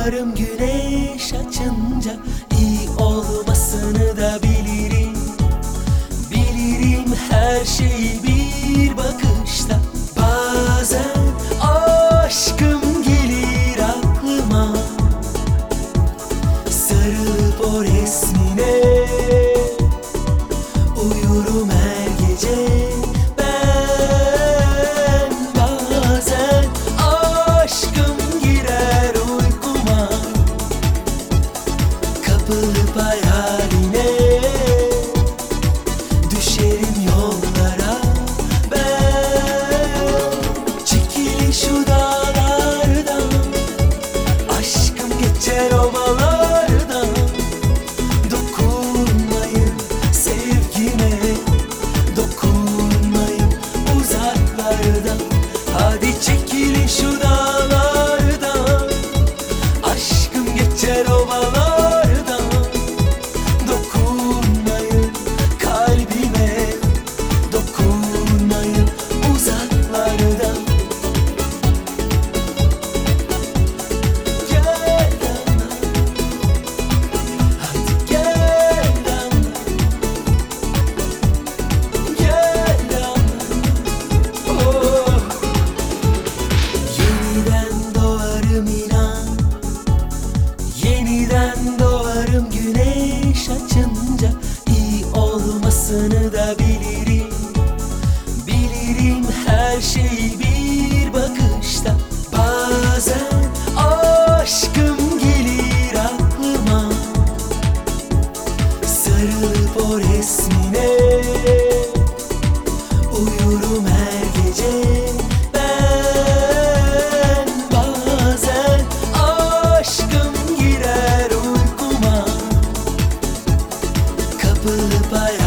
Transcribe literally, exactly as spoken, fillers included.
doğarım güneş açınca. İyi olmasını da bilirim. Bilirim her şeyi bir bakışta. Bazen aşkım gelir aklıma, sarılıp o resmine uyurum her gece. Ben bazen aşkım girer uykuma, kapılıp hayaline düşerim yollara. Ben çekilin şu dağlardan, aşkım geçer ovalardan. Dokunmayın sevgime, dokunmayın uzaklardan. Hadi çekilin şu dağlardan, aşkım geçer ovalardan. Dokunmayın kalbime, dokunmayın uzaklardan. Gel yanıma, hadi gel yanıma, gel yanıma. Oh. Yeniden doğarım inan, yeniden doğarım güneş açınca. İyi olmasını da bilirim. Bilirim her şeyi bir bakışta. Bazen aşkım gelir aklıma, sarılıp o resmine uyurum her gece. Ben bazen aşkım girer uykuma, kapılıp hayal